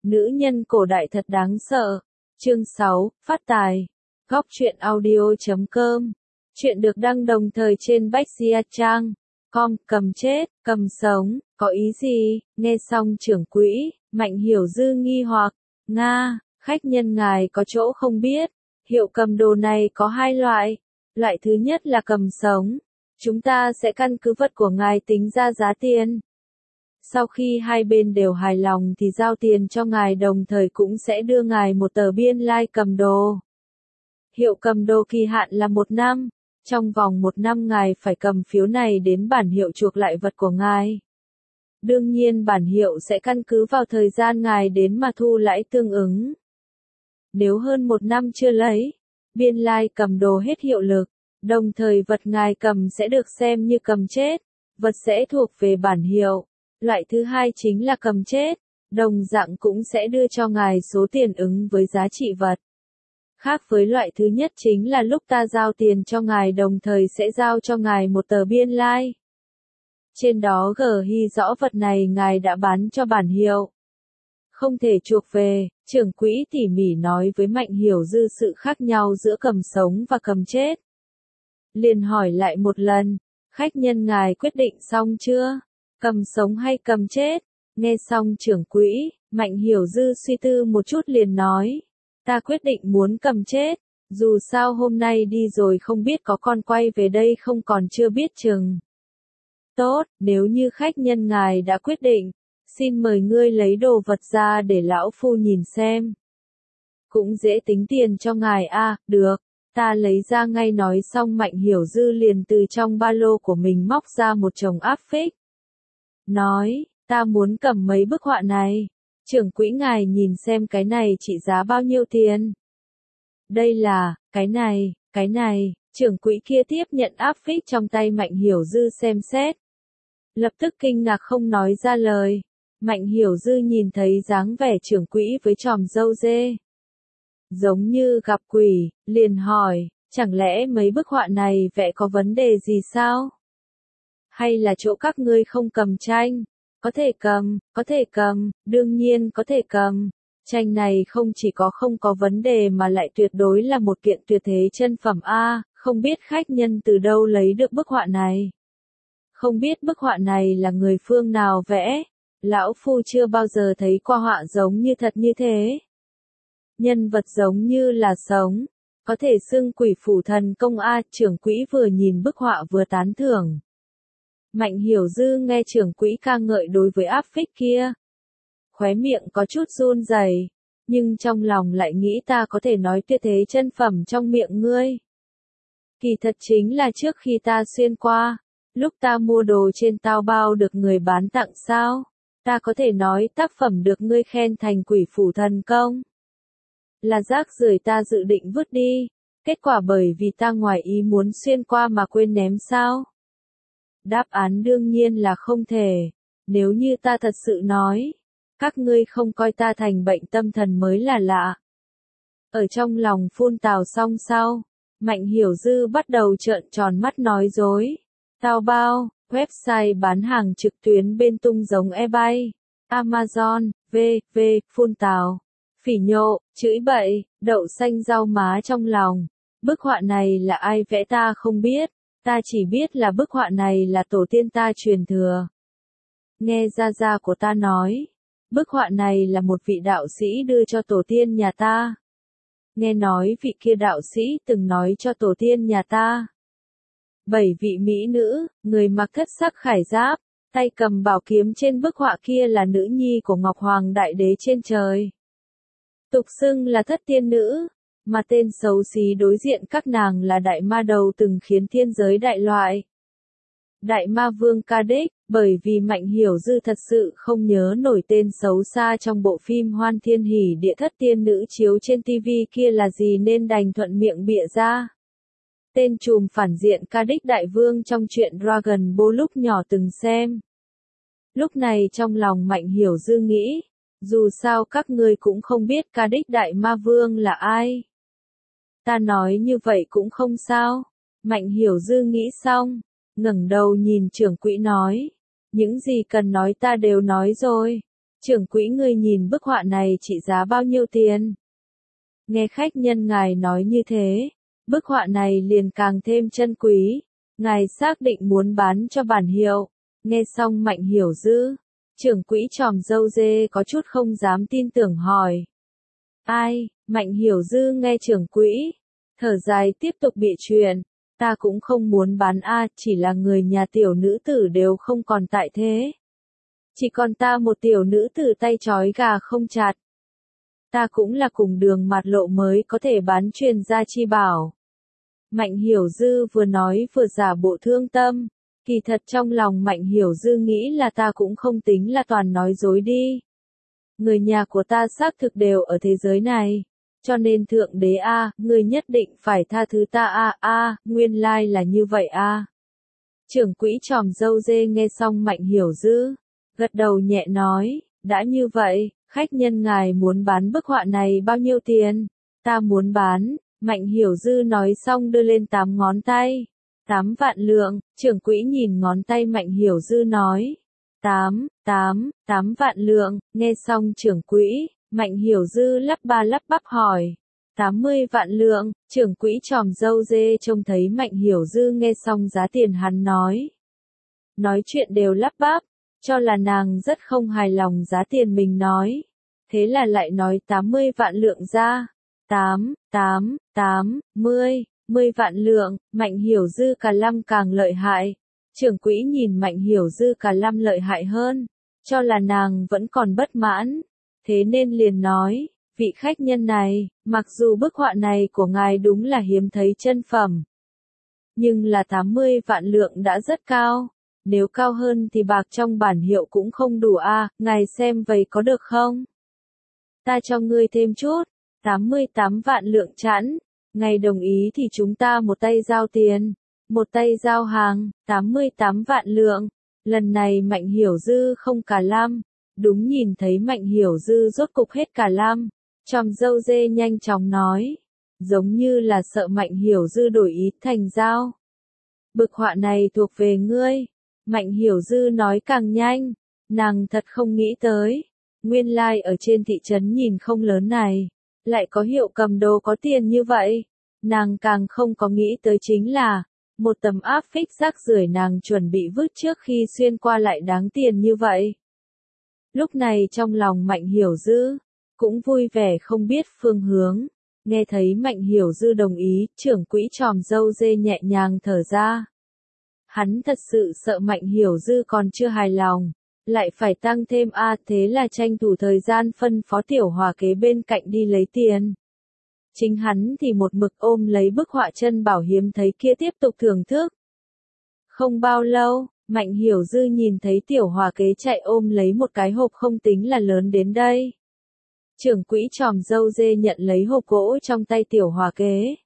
Nữ nhân cổ đại thật đáng sợ. Chương 6, phát tài. Góc truyện audio.com. Chuyện được đăng đồng thời trên Bách.com. Cầm chết, cầm sống, có ý gì? Nghe xong trưởng quỹ, Mạnh Hiểu Dư nghi hoặc. Nga, khách nhân ngài có chỗ không biết. Hiệu cầm đồ này có hai loại. Loại thứ nhất là cầm sống. Chúng ta sẽ căn cứ vật của ngài tính ra giá tiền. Sau khi hai bên đều hài lòng thì giao tiền cho ngài, đồng thời cũng sẽ đưa ngài một tờ biên lai cầm đồ. Hiệu cầm đồ kỳ hạn là 1 năm. Trong vòng 1 năm ngài phải cầm phiếu này đến bản hiệu chuộc lại vật của ngài. Đương nhiên bản hiệu sẽ căn cứ vào thời gian ngài đến mà thu lãi tương ứng. Nếu hơn 1 năm chưa lấy, biên lai cầm đồ hết hiệu lực, đồng thời vật ngài cầm sẽ được xem như cầm chết, vật sẽ thuộc về bản hiệu. Loại thứ hai chính là cầm chết, đồng dạng cũng sẽ đưa cho ngài số tiền ứng với giá trị vật. Khác với loại thứ nhất chính là lúc ta giao tiền cho ngài đồng thời sẽ giao cho ngài một tờ biên lai. Trên đó ghi rõ vật này ngài đã bán cho bản hiệu. Không thể chuộc về, trưởng quỹ tỉ mỉ nói với Mạnh Hiểu Dư sự khác nhau giữa cầm sống và cầm chết. Liền hỏi lại một lần, khách nhân ngài quyết định xong chưa? Cầm sống hay cầm chết? Nghe xong trưởng quỹ, Mạnh Hiểu Dư suy tư một chút liền nói. Ta quyết định muốn cầm chết. Dù sao hôm nay đi rồi không biết có con quay về đây không còn chưa biết chừng. Tốt, nếu như khách nhân ngài đã quyết định, xin mời ngươi lấy đồ vật ra để lão phu nhìn xem. Cũng dễ tính tiền cho ngài a, được. Ta lấy ra ngay. Nói xong Mạnh Hiểu Dư liền từ trong ba lô của mình móc ra một chồng áp phích. Nói, ta muốn cầm mấy bức họa này. Trưởng quỹ ngài nhìn xem cái này trị giá bao nhiêu tiền. Đây là, cái này, trưởng quỹ kia tiếp nhận áp phích trong tay Mạnh Hiểu Dư xem xét. Lập tức kinh ngạc không nói ra lời. Mạnh Hiểu Dư nhìn thấy dáng vẻ trưởng quỹ với chòm râu dê. Giống như gặp quỷ, liền hỏi, chẳng lẽ mấy bức họa này vẽ có vấn đề gì sao? Hay là chỗ các ngươi không cầm tranh? Có thể cầm, đương nhiên có thể cầm. Tranh này không chỉ không có vấn đề mà lại tuyệt đối là một kiện tuyệt thế chân phẩm a, không biết khách nhân từ đâu lấy được bức họa này. Không biết bức họa này là người phương nào vẽ, lão phu chưa bao giờ thấy qua họa giống như thật như thế. Nhân vật giống như là sống, có thể xưng quỷ phủ thần công a, trưởng quỹ vừa nhìn bức họa vừa tán thưởng. Mạnh Hiểu Dư nghe trưởng quỹ ca ngợi đối với áp phích kia. Khóe miệng có chút run rẩy, nhưng trong lòng lại nghĩ ta có thể nói tuyệt thế chân phẩm trong miệng ngươi. Kỳ thật chính là trước khi ta xuyên qua, lúc ta mua đồ trên Taobao được người bán tặng sao, ta có thể nói tác phẩm được ngươi khen thành quỷ phủ thần công. Là rác rưởi ta dự định vứt đi, kết quả bởi vì ta ngoài ý muốn xuyên qua mà quên ném sao? Đáp án đương nhiên là không thể. Nếu như ta thật sự nói, các ngươi không coi ta thành bệnh tâm thần mới là lạ. Ở trong lòng phun tào xong sau, Mạnh Hiểu Dư bắt đầu trợn tròn mắt nói dối. Taobao, website bán hàng trực tuyến bên tung giống eBay, Amazon, phun tào, phỉ nhổ, chửi bậy, đậu xanh rau má trong lòng. Bức họa này là ai vẽ ta không biết. Ta chỉ biết là bức họa này là tổ tiên ta truyền thừa. Nghe gia của ta nói, bức họa này là một vị đạo sĩ đưa cho tổ tiên nhà ta. Nghe nói vị kia đạo sĩ từng nói cho tổ tiên nhà ta. 7 vị mỹ nữ, người mặc thất sắc khải giáp, tay cầm bảo kiếm trên bức họa kia là nữ nhi của Ngọc Hoàng Đại Đế trên trời. Tục xưng là thất tiên nữ. Mà tên xấu xí đối diện các nàng là đại ma đầu từng khiến thiên giới đại loại. Đại ma vương Ca Đích, bởi vì Mạnh Hiểu Dư thật sự không nhớ nổi tên xấu xa trong bộ phim Hoan Thiên Hỉ Địa thất tiên nữ chiếu trên TV kia là gì nên đành thuận miệng bịa ra. Tên trùm phản diện Ca Đích đại vương trong truyện Dragon Ball lúc nhỏ từng xem. Lúc này trong lòng Mạnh Hiểu Dư nghĩ, dù sao các ngươi cũng không biết Ca Đích đại ma vương là ai. Ta nói như vậy cũng không sao. Mạnh Hiểu Dư nghĩ xong, ngẩng đầu nhìn trưởng quỹ nói. Những gì cần nói ta đều nói rồi. Trưởng quỹ ngươi nhìn bức họa này trị giá bao nhiêu tiền? Nghe khách nhân ngài nói như thế, bức họa này liền càng thêm chân quý. Ngài xác định muốn bán cho bản hiệu. Nghe xong Mạnh Hiểu Dư, trưởng quỹ tròm râu dê có chút không dám tin tưởng hỏi. Ai? Mạnh Hiểu Dư nghe trưởng quỹ, thở dài tiếp tục bịa chuyện. Ta cũng không muốn bán chỉ là người nhà tiểu nữ tử đều không còn tại thế. Chỉ còn ta một tiểu nữ tử tay trói gà không chặt. Ta cũng là cùng đường mạt lộ mới có thể bán truyền gia chi bảo. Mạnh Hiểu Dư vừa nói vừa giả bộ thương tâm. Kỳ thật trong lòng Mạnh Hiểu Dư nghĩ là ta cũng không tính là toàn nói dối đi. Người nhà của ta xác thực đều ở thế giới này. Cho nên thượng đế ngươi nhất định phải tha thứ ta nguyên lai là như vậy Trưởng quỹ tròm râu dê nghe xong Mạnh Hiểu Dư, gật đầu nhẹ nói, đã như vậy, khách nhân ngài muốn bán bức họa này bao nhiêu tiền? Ta muốn bán. Mạnh Hiểu Dư nói xong đưa lên 8 ngón tay. 8 vạn lượng, trưởng quỹ nhìn ngón tay Mạnh Hiểu Dư nói. 8 vạn lượng, nghe xong trưởng quỹ, Mạnh Hiểu Dư lắp ba lắp bắp hỏi. 80 vạn lượng, trưởng quỹ tròm râu dê trông thấy Mạnh Hiểu Dư nghe xong giá tiền hắn nói. Nói chuyện đều lắp bắp, cho là nàng rất không hài lòng giá tiền mình nói. Thế là lại nói 80 vạn lượng ra. 10 vạn lượng, Mạnh Hiểu Dư cả lâm càng lợi hại. Trưởng quỹ nhìn Mạnh Hiểu Dư cả lâm lợi hại hơn, cho là nàng vẫn còn bất mãn. Thế nên liền nói, vị khách nhân này, mặc dù bức họa này của ngài đúng là hiếm thấy chân phẩm. Nhưng là 80 vạn lượng đã rất cao. Nếu cao hơn thì bạc trong bản hiệu cũng không đủ ngài xem vậy có được không? Ta cho ngươi thêm chút. 88 vạn lượng chẵn, ngài đồng ý thì chúng ta một tay giao tiền, một tay giao hàng. 88 vạn lượng, lần này Mạnh Hiểu Dư không cả lam, đúng nhìn thấy Mạnh Hiểu Dư rốt cục hết cả lam, tròm râu dê nhanh chóng nói, giống như là sợ Mạnh Hiểu Dư đổi ý thành giao. Bức họa này thuộc về ngươi. Mạnh Hiểu Dư nói càng nhanh, nàng thật không nghĩ tới, nguyên lai ở trên thị trấn nhìn không lớn này, lại có hiệu cầm đồ có tiền như vậy. Nàng càng không có nghĩ tới chính là, một tấm áp phích rác rưởi nàng chuẩn bị vứt trước khi xuyên qua lại đáng tiền như vậy. Lúc này trong lòng Mạnh Hiểu Dư, cũng vui vẻ không biết phương hướng, nghe thấy Mạnh Hiểu Dư đồng ý, trưởng quỹ tròm râu dê nhẹ nhàng thở ra. Hắn thật sự sợ Mạnh Hiểu Dư còn chưa hài lòng, lại phải tăng thêm thế là tranh thủ thời gian phân phó tiểu hòa kế bên cạnh đi lấy tiền. Chính hắn thì một mực ôm lấy bức họa chân bảo hiếm thấy kia tiếp tục thưởng thức. Không bao lâu, Mạnh Hiểu Dư nhìn thấy tiểu hòa kế chạy ôm lấy một cái hộp không tính là lớn đến đây. Trưởng quỹ tròm râu dê nhận lấy hộp gỗ trong tay tiểu hòa kế.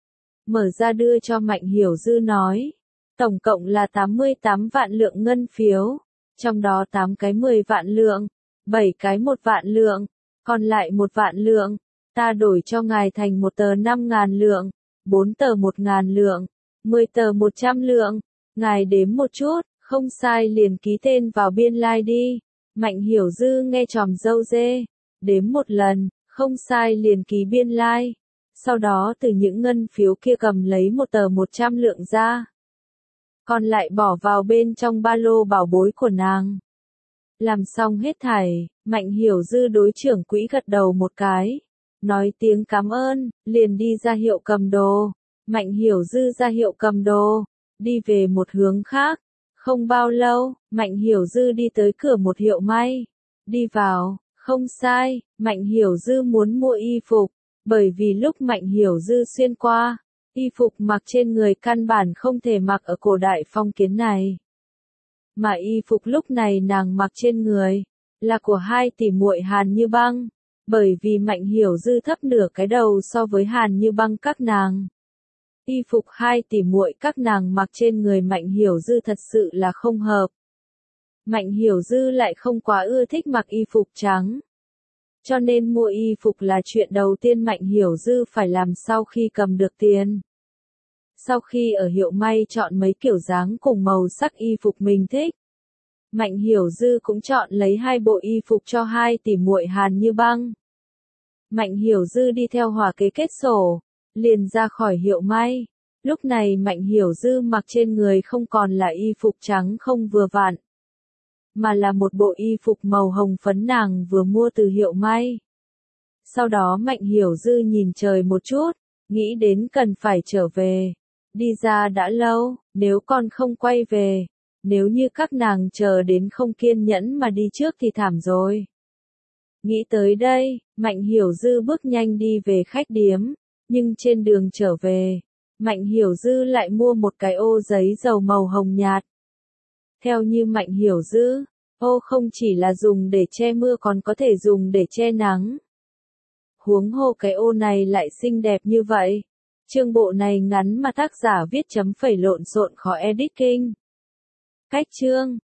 Mở ra đưa cho Mạnh Hiểu Dư nói. Tổng cộng là 88 vạn lượng ngân phiếu, trong đó 8 cái 10 vạn lượng, 7 cái 1 vạn lượng, còn lại 1 vạn lượng, ta đổi cho ngài thành một tờ 5.000 lượng, 4 tờ 1.000 lượng, 10 tờ 100 lượng, ngài đếm một chút, không sai liền ký tên vào biên lai đi. Mạnh Hiểu Dư nghe tròm râu dê, đếm một lần, không sai liền ký biên lai, sau đó từ những ngân phiếu kia cầm lấy một tờ 100 lượng ra. Còn lại bỏ vào bên trong ba lô bảo bối của nàng. Làm xong hết thảy, Mạnh Hiểu Dư đối trưởng quỹ gật đầu một cái, nói tiếng cảm ơn, liền đi ra hiệu cầm đồ. Mạnh Hiểu Dư ra hiệu cầm đồ, đi về một hướng khác. Không bao lâu, Mạnh Hiểu Dư đi tới cửa một hiệu may. Đi vào, không sai, Mạnh Hiểu Dư muốn mua y phục, bởi vì lúc Mạnh Hiểu Dư xuyên qua, y phục mặc trên người căn bản không thể mặc ở cổ đại phong kiến này. Mà y phục lúc này nàng mặc trên người, là của hai tỷ muội Hàn Như Băng, bởi vì Mạnh Hiểu Dư thấp nửa cái đầu so với Hàn Như Băng các nàng. Y phục hai tỷ muội các nàng mặc trên người Mạnh Hiểu Dư thật sự là không hợp. Mạnh Hiểu Dư lại không quá ưa thích mặc y phục trắng. Cho nên mua y phục là chuyện đầu tiên Mạnh Hiểu Dư phải làm sau khi cầm được tiền. Sau khi ở hiệu may chọn mấy kiểu dáng cùng màu sắc y phục mình thích, Mạnh Hiểu Dư cũng chọn lấy 2 bộ y phục cho 2 tỷ muội Hàn Như Băng. Mạnh Hiểu Dư đi theo Hòa Kế kết sổ, liền ra khỏi hiệu may. Lúc này Mạnh Hiểu Dư mặc trên người không còn là y phục trắng không vừa vặn, mà là một bộ y phục màu hồng phấn nàng vừa mua từ hiệu may. Sau đó Mạnh Hiểu Dư nhìn trời một chút, nghĩ đến cần phải trở về. Đi ra đã lâu, nếu con không quay về, nếu như các nàng chờ đến không kiên nhẫn mà đi trước thì thảm rồi. Nghĩ tới đây, Mạnh Hiểu Dư bước nhanh đi về khách điếm, nhưng trên đường trở về, Mạnh Hiểu Dư lại mua một cái ô giấy dầu màu hồng nhạt. Theo như Mạnh Hiểu Dư, ô không chỉ là dùng để che mưa còn có thể dùng để che nắng. Huống hồ cái ô này lại xinh đẹp như vậy. Chương bộ này ngắn mà tác giả viết chấm phẩy lộn xộn khó edit kinh. Cách chương